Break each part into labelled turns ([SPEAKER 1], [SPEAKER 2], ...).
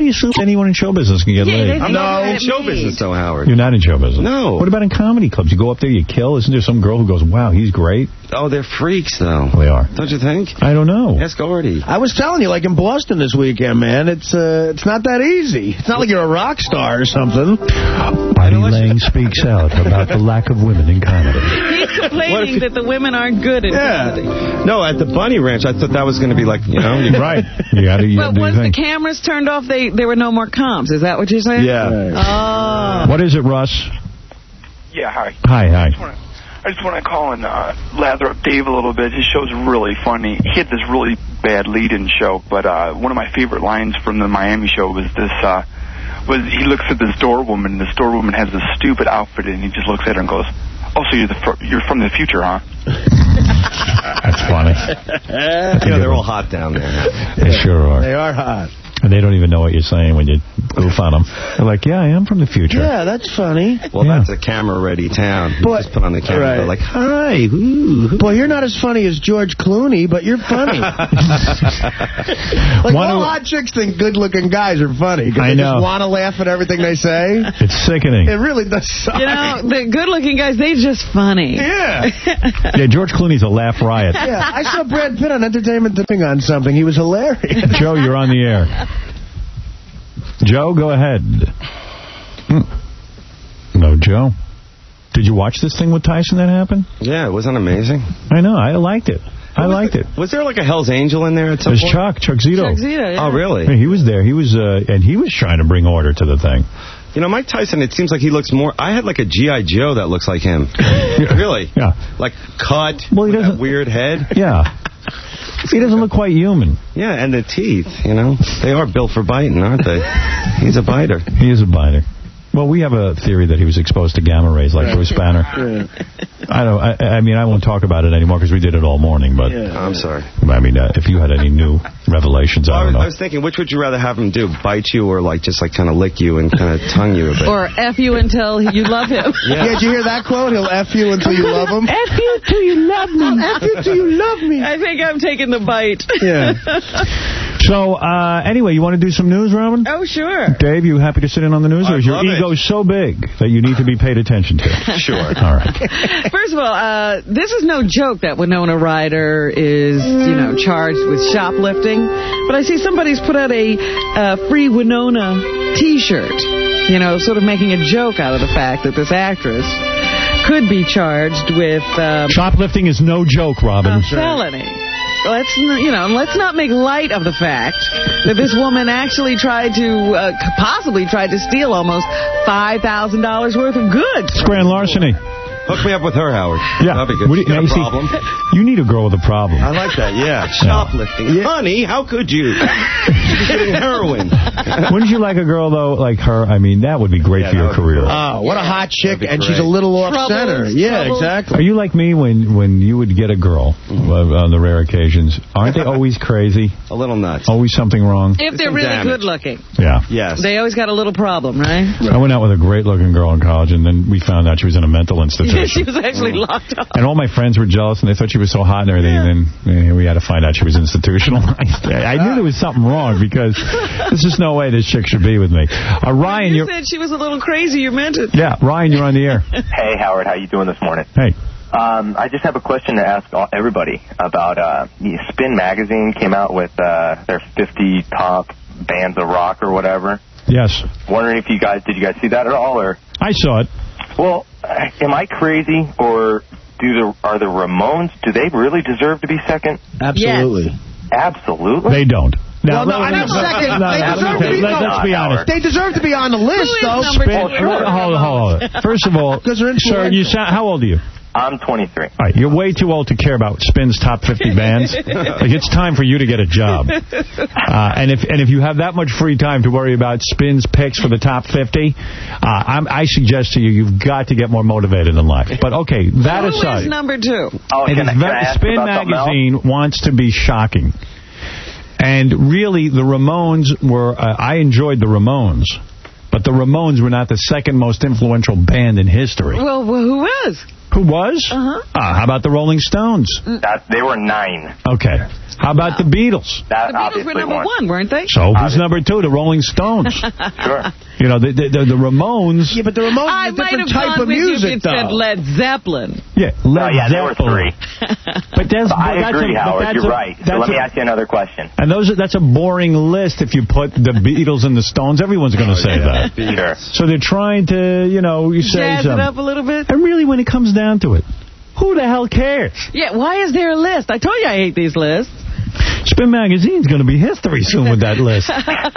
[SPEAKER 1] you assume anyone in show business can get laid?
[SPEAKER 2] I'm not in show business, though, Howard.
[SPEAKER 1] You're not in show business?
[SPEAKER 2] No.
[SPEAKER 1] What about in comedy clubs? You go up there, you kill. Isn't there some girl who goes, wow, he's great?
[SPEAKER 2] Oh, they're freaks, though.
[SPEAKER 1] They are.
[SPEAKER 2] Don't you think?
[SPEAKER 1] I don't know.
[SPEAKER 2] Ask Artie.
[SPEAKER 3] I was telling you, like in Boston this weekend, man, it's not that easy. It's not like you're a rock star or something.
[SPEAKER 1] Artie Lang speaks out about the lack of women in comedy.
[SPEAKER 4] He's complaining that the women aren't good at comedy.
[SPEAKER 2] No, at the Bunny Ranch, I thought that was going to be like,
[SPEAKER 1] right.
[SPEAKER 4] But once the cameras turned off, there were no more comms. Is that what you're saying?
[SPEAKER 2] Yeah.
[SPEAKER 4] Oh.
[SPEAKER 1] What is it, Russ?
[SPEAKER 5] Yeah, hi.
[SPEAKER 1] Hi.
[SPEAKER 5] I just want to call and lather up Dave a little bit. His show's really funny. He had this really bad lead-in show, but one of my favorite lines from the Miami show was this, he looks at this doorwoman, and this doorwoman has this stupid outfit, and he just looks at her and goes, oh, so you're from the future, huh?
[SPEAKER 1] That's funny.
[SPEAKER 2] They're all hot down there.
[SPEAKER 1] They sure are.
[SPEAKER 3] They are hot.
[SPEAKER 1] And they don't even know what you're saying when you goof on them. They're like, yeah, I am from the future.
[SPEAKER 3] Yeah, that's funny.
[SPEAKER 2] Well, that's a camera-ready town. You just put on the camera. They're like, hi. Ooh.
[SPEAKER 3] Boy, you're not as funny as George Clooney, but you're funny. All hot chicks think good-looking guys are funny.
[SPEAKER 1] I know.
[SPEAKER 3] They just want to laugh at everything they say.
[SPEAKER 1] It's sickening.
[SPEAKER 3] It really does suck.
[SPEAKER 4] The good-looking guys, they're just funny.
[SPEAKER 3] Yeah.
[SPEAKER 1] Yeah, George Clooney's a laugh riot.
[SPEAKER 3] Yeah, I saw Brad Pitt on Entertainment Thing on something. He was hilarious.
[SPEAKER 1] Joe, you're on the air. Joe, go ahead. No, Joe. Did you watch this thing with Tyson that happened?
[SPEAKER 2] Yeah, wasn't it amazing?
[SPEAKER 1] I know. I liked it. I liked it.
[SPEAKER 2] Was there like a Hell's Angel in there at some point?
[SPEAKER 1] Chuck Zito.
[SPEAKER 4] Chuck Zito, yeah.
[SPEAKER 2] Oh, really?
[SPEAKER 1] Yeah, he was there. He was, and he was trying to bring order to the thing.
[SPEAKER 2] You know, Mike Tyson, it seems like he looks more... I had like a G.I. Joe that looks like him. Really?
[SPEAKER 1] Yeah.
[SPEAKER 2] Like cut,
[SPEAKER 1] well, he doesn't,
[SPEAKER 2] that weird head.
[SPEAKER 1] Yeah. He doesn't look quite human.
[SPEAKER 2] Yeah, and the teeth, They are built for biting, aren't they? He's a biter.
[SPEAKER 1] He is a biter. Well, we have a theory that he was exposed to gamma rays like Bruce Banner.
[SPEAKER 3] Yeah.
[SPEAKER 1] I mean, I won't talk about it anymore because we did it all morning. But
[SPEAKER 2] I'm sorry.
[SPEAKER 1] I mean, if you had any new revelations, I don't know.
[SPEAKER 2] I was thinking, which would you rather have him do? Bite you or just kind of lick you and kind of tongue you a bit?
[SPEAKER 4] Or F you until you love him.
[SPEAKER 3] Yeah, did you hear that quote? He'll F you until you love him.
[SPEAKER 4] F you till you love me.
[SPEAKER 3] F you till you love me.
[SPEAKER 4] I think I'm taking the bite.
[SPEAKER 3] Yeah.
[SPEAKER 1] So, anyway, you want to do some news, Robin?
[SPEAKER 4] Oh, sure.
[SPEAKER 1] Dave, you happy to sit in on the news? Or is your ego so big that you need to be paid attention to?
[SPEAKER 2] Sure.
[SPEAKER 1] All right.
[SPEAKER 4] First of all, this is no joke that Winona Ryder is, charged with shoplifting. But I see somebody's put out a free Winona T-shirt, sort of making a joke out of the fact that this actress could be charged with...
[SPEAKER 1] shoplifting is no joke, Robin.
[SPEAKER 4] A felony. Let's not make light of the fact that this woman actually possibly tried to steal almost $5,000 worth of goods.
[SPEAKER 1] It's grand larceny.
[SPEAKER 2] Hook me up with her, Howard.
[SPEAKER 1] Yeah.
[SPEAKER 2] That'd be good. You got a problem?
[SPEAKER 1] You need a girl with a problem.
[SPEAKER 2] I like that, yeah. Shoplifting. Yeah. Honey, how could you? She's getting heroin.
[SPEAKER 1] Wouldn't you like a girl, though, like her? I mean, that would be great for your career.
[SPEAKER 3] Oh, what a hot chick, and she's a little off-center. Yeah, exactly.
[SPEAKER 1] Are you like me when you would get a girl on the rare occasions? Aren't they always crazy?
[SPEAKER 2] A little nuts.
[SPEAKER 1] Always something wrong?
[SPEAKER 4] If they're really good-looking.
[SPEAKER 1] Yeah.
[SPEAKER 2] Yes.
[SPEAKER 4] They always got a little problem, right?
[SPEAKER 1] I went out with a great-looking girl in college, and then we found out she was in a mental institution.
[SPEAKER 4] She was actually locked up.
[SPEAKER 1] And all my friends were jealous, and they thought she was so hot and everything, and then we had to find out she was institutionalized. I knew there was something wrong, because there's just no way this chick should be with me. Ryan,
[SPEAKER 4] you said she was a little crazy. You meant it.
[SPEAKER 1] Yeah, Ryan, you're on the air.
[SPEAKER 6] Hey, Howard. How you doing this morning?
[SPEAKER 1] Hey.
[SPEAKER 6] I just have a question to ask everybody about Spin Magazine came out with their 50 top bands of rock or whatever.
[SPEAKER 1] Yes.
[SPEAKER 6] Wondering if did you guys see that at all? Or
[SPEAKER 1] I saw it.
[SPEAKER 6] Well, am I crazy, or are the Ramones, do they really deserve to be second?
[SPEAKER 3] Absolutely.
[SPEAKER 6] Yes. Absolutely?
[SPEAKER 1] They don't.
[SPEAKER 3] Now, well, no, I mean, second.
[SPEAKER 1] Let's be honest.
[SPEAKER 3] They deserve to be on the list, though.
[SPEAKER 1] Hold on. First of all, sir, how old are you?
[SPEAKER 6] I'm 23.
[SPEAKER 1] All right, you're way too old to care about Spin's top 50 bands. Like, it's time for you to get a job. And if you have that much free time to worry about Spin's picks for the top 50, I suggest to you, you've got to get more motivated in life. But, okay, that aside.
[SPEAKER 4] Who is number 2?
[SPEAKER 1] Spin Magazine wants to be shocking. And really, the Ramones were... I enjoyed the Ramones. But the Ramones were not the second most influential band in history.
[SPEAKER 4] Well, who is?
[SPEAKER 1] Who was? How about the Rolling Stones?
[SPEAKER 6] They were 9.
[SPEAKER 1] Okay. How about the Beatles?
[SPEAKER 6] That
[SPEAKER 4] The Beatles were number 1, weren't they?
[SPEAKER 1] So who's number 2? The Rolling Stones.
[SPEAKER 6] Sure.
[SPEAKER 1] You know, the Ramones.
[SPEAKER 3] Yeah, but the Ramones
[SPEAKER 4] I
[SPEAKER 3] is a
[SPEAKER 4] might
[SPEAKER 3] different
[SPEAKER 4] have
[SPEAKER 3] type
[SPEAKER 4] gone
[SPEAKER 3] of
[SPEAKER 4] with
[SPEAKER 3] music,
[SPEAKER 4] you if it said
[SPEAKER 3] though.
[SPEAKER 4] Led Zeppelin.
[SPEAKER 1] Yeah, Led
[SPEAKER 6] They were
[SPEAKER 1] Zeppelin.
[SPEAKER 6] 3.
[SPEAKER 1] But
[SPEAKER 6] I agree, Howard. You're right. So let me ask you another question.
[SPEAKER 1] And that's a boring list if you put the Beatles and the Stones. Everyone's going to say that.
[SPEAKER 6] Sure.
[SPEAKER 1] So they're trying to, you say
[SPEAKER 4] Jazz
[SPEAKER 1] something.
[SPEAKER 4] it up a little bit.
[SPEAKER 1] And really, when it comes down to it, who the hell cares?
[SPEAKER 4] Yeah, why is there a list? I told you I hate these lists.
[SPEAKER 1] Spin Magazine's going to be history soon with that list.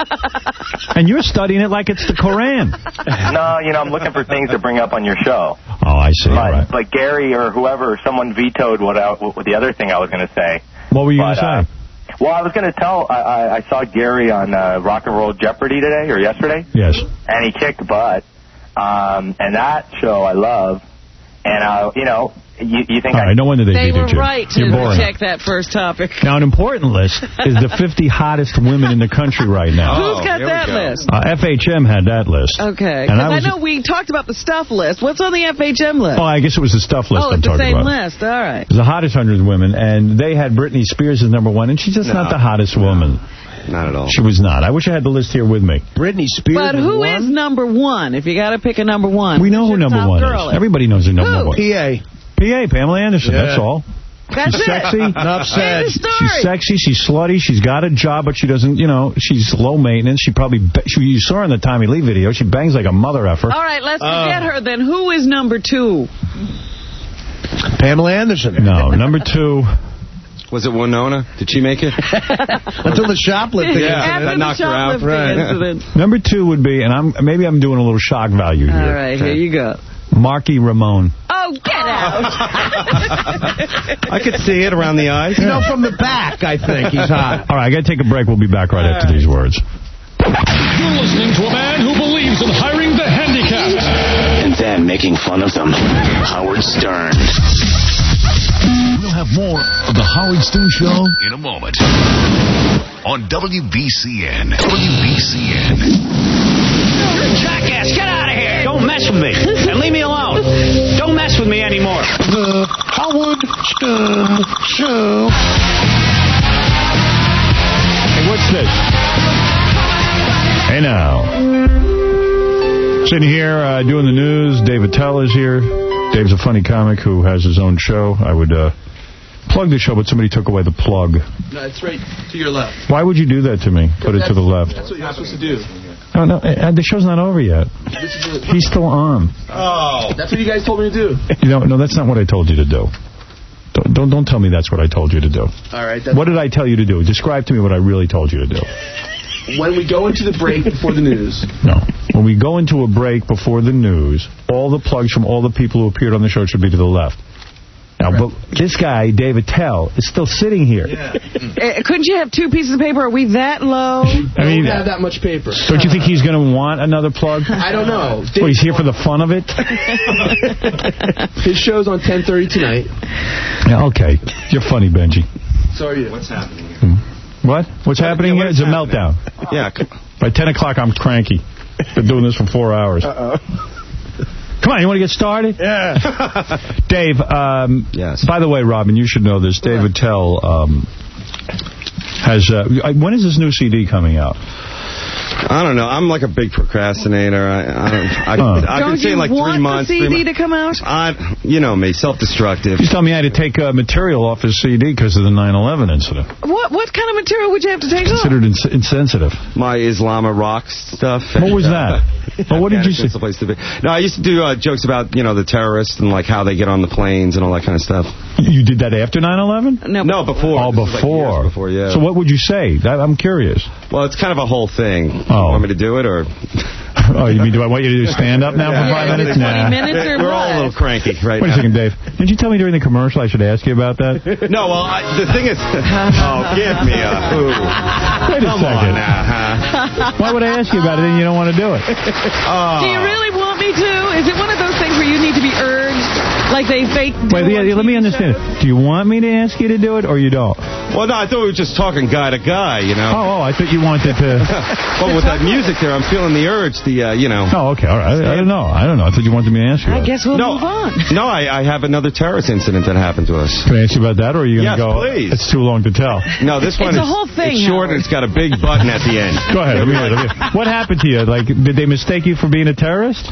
[SPEAKER 1] And you're studying it like it's the Koran.
[SPEAKER 6] No, I'm looking for things to bring up on your show.
[SPEAKER 1] Oh, I see.
[SPEAKER 6] But, like Gary or whoever, someone vetoed what the other thing I was going to say.
[SPEAKER 1] What were you going to say?
[SPEAKER 6] Well, I was going to tell, I saw Gary on Rock and Roll Jeopardy today, or yesterday.
[SPEAKER 1] Yes.
[SPEAKER 6] And he kicked butt. And that show I love. And, you think
[SPEAKER 1] All right, no wonder they
[SPEAKER 4] were
[SPEAKER 1] beat you.
[SPEAKER 4] right to
[SPEAKER 1] You're boring.
[SPEAKER 4] reject that first topic.
[SPEAKER 1] Now, an important list is the 50 hottest women in the country right now.
[SPEAKER 4] Who's got that list?
[SPEAKER 1] FHM had that list.
[SPEAKER 4] Okay.
[SPEAKER 1] And
[SPEAKER 4] Because I know we talked about the stuff list. What's on the FHM list?
[SPEAKER 1] Oh, I guess it was the stuff list I'm
[SPEAKER 4] it's the
[SPEAKER 1] talking
[SPEAKER 4] same
[SPEAKER 1] about.
[SPEAKER 4] list. All right.
[SPEAKER 1] It was the hottest 100 women, and they had Britney Spears as number 1, and she's just not the hottest woman.
[SPEAKER 2] Not at all.
[SPEAKER 1] She was not. I wish I had the list here with me.
[SPEAKER 3] Britney Spears.
[SPEAKER 4] But who is number 1? If you got to pick a number 1.
[SPEAKER 1] We know who number 1 is. Everybody knows who number 1 is. PA, Pamela Anderson, that's all.
[SPEAKER 4] That's
[SPEAKER 1] she's sexy.
[SPEAKER 3] Enough said.
[SPEAKER 1] She's sexy, she's slutty, she's got a job, but she doesn't, she's low maintenance. She probably, you saw her in the Tommy Lee video, she bangs like a mother effer.
[SPEAKER 4] All right, let's forget her then. Who is number 2?
[SPEAKER 3] Pamela Anderson.
[SPEAKER 1] No, number 2.
[SPEAKER 2] Was it Winona? Did she make it?
[SPEAKER 3] Until the shoplifting
[SPEAKER 4] After
[SPEAKER 2] that knocked
[SPEAKER 4] the
[SPEAKER 2] her out.
[SPEAKER 4] shoplifting incident.
[SPEAKER 1] Number 2 would be, and maybe I'm doing a little shock value here.
[SPEAKER 4] All right, here you go.
[SPEAKER 1] Marky Ramone.
[SPEAKER 4] Oh, get out.
[SPEAKER 2] I could see it around the eyes.
[SPEAKER 3] From the back, I think he's hot.
[SPEAKER 1] All right, I got to take a break. We'll be back right after these words.
[SPEAKER 7] You're listening to a man who believes in hiring the handicapped.
[SPEAKER 8] And then making fun of them. Howard Stern.
[SPEAKER 7] We'll have more of the Howard Stern Show in a moment. On WBCN. WBCN.
[SPEAKER 8] You're a jackass. Get out of here. Don't mess with me. And leave me alone. Don't mess with me anymore.
[SPEAKER 3] The Howard Stern Show.
[SPEAKER 1] Hey, what's this? Hey, now. Sitting here doing the news. Dave Attell is here. Dave's a funny comic who has his own show. I would plug the show, but somebody took away the plug.
[SPEAKER 9] No, it's right to your left.
[SPEAKER 1] Why would you do that to me? Put it to the left.
[SPEAKER 9] That's what you're supposed to do.
[SPEAKER 1] No, the show's not over yet. He's still on.
[SPEAKER 9] Oh. That's what you guys told me to do.
[SPEAKER 1] No, that's not what I told you to do. Don't tell me that's what I told you to do.
[SPEAKER 9] All right.
[SPEAKER 1] What did I tell you to do? Describe to me what I really told you to do.
[SPEAKER 9] When we go into the break before the news.
[SPEAKER 1] No. When we go into a break before the news, all the plugs from all the people who appeared on the show should be to the left. Now, but this guy, Dave Attell, is still sitting here.
[SPEAKER 9] Yeah.
[SPEAKER 4] Couldn't you have 2 pieces of paper? Are we that low?
[SPEAKER 9] I mean, don't have that much paper.
[SPEAKER 1] Don't you think he's going to want another plug?
[SPEAKER 9] I don't know.
[SPEAKER 1] Well, he's here for the fun of it?
[SPEAKER 9] His show's on 10:30 tonight.
[SPEAKER 1] Yeah, okay. You're funny, Benji.
[SPEAKER 9] So are you.
[SPEAKER 2] What's happening here?
[SPEAKER 1] What? What's happening here? It's a meltdown.
[SPEAKER 2] Yeah.
[SPEAKER 1] By 10 o'clock, I'm cranky. Been doing this for 4 hours. Come on, you want to get started?
[SPEAKER 3] Yeah.
[SPEAKER 1] Dave,
[SPEAKER 2] yes.
[SPEAKER 1] By the way, Robin, you should know this. Dave Attell has... when is this new CD coming out?
[SPEAKER 2] I don't know. I'm like a big procrastinator. I've been saying like 3 months.
[SPEAKER 4] Don't you want the CD to come out?
[SPEAKER 2] You know me, self-destructive.
[SPEAKER 1] He's telling me I had to take material off his CD because of the 9/11 incident.
[SPEAKER 4] What kind of material would you have to take off?
[SPEAKER 1] Considered insensitive.
[SPEAKER 2] My Islama rock stuff.
[SPEAKER 1] What was that? Well, what did you say?
[SPEAKER 2] The place to be. No, I used to do jokes about, the terrorists and like how they get on the planes and all that kind of stuff.
[SPEAKER 1] You did that after 9/11?
[SPEAKER 2] No, before.
[SPEAKER 1] Oh, before.
[SPEAKER 2] Like before, yeah.
[SPEAKER 1] So what would you say? I'm curious.
[SPEAKER 2] Well, it's kind of a whole thing.
[SPEAKER 1] Oh.
[SPEAKER 2] You want me to do it, or...
[SPEAKER 1] Oh, you mean, do I want you to do stand up now for 5 minutes?
[SPEAKER 4] 20 minutes or
[SPEAKER 2] We're all a little cranky right
[SPEAKER 1] Wait
[SPEAKER 2] now.
[SPEAKER 1] a second, Dave. Didn't you tell me during the commercial I should ask you about that?
[SPEAKER 2] No, well, the thing is... Oh, give me a... Ooh.
[SPEAKER 1] Wait a second. Why would I ask you about it and you don't want to do it?
[SPEAKER 4] Do you really want me to? Is it one of those things where you need to be urged? Like they fake.
[SPEAKER 1] Wait, let me understand it. Do you want me to ask you to do it, or you don't?
[SPEAKER 2] Well, no, I thought we were just talking guy to guy, you know.
[SPEAKER 1] Oh, I thought you wanted to...
[SPEAKER 2] Well, with that music there, I'm feeling the urge, you know.
[SPEAKER 1] Oh, okay, all right. I don't know. I thought you wanted me to ask you.
[SPEAKER 4] I guess we'll move on.
[SPEAKER 2] No, I have another terrorist incident that happened to us.
[SPEAKER 1] Can I ask you about that, or are you going to go...
[SPEAKER 2] Yes, please.
[SPEAKER 1] It's too long to tell.
[SPEAKER 2] No, this one
[SPEAKER 4] It's a whole thing,
[SPEAKER 2] it's short
[SPEAKER 4] Howard.
[SPEAKER 2] and it's got a big button at the end.
[SPEAKER 1] Go ahead. Let me hear it. What happened to you? Like, did they mistake you for being a terrorist?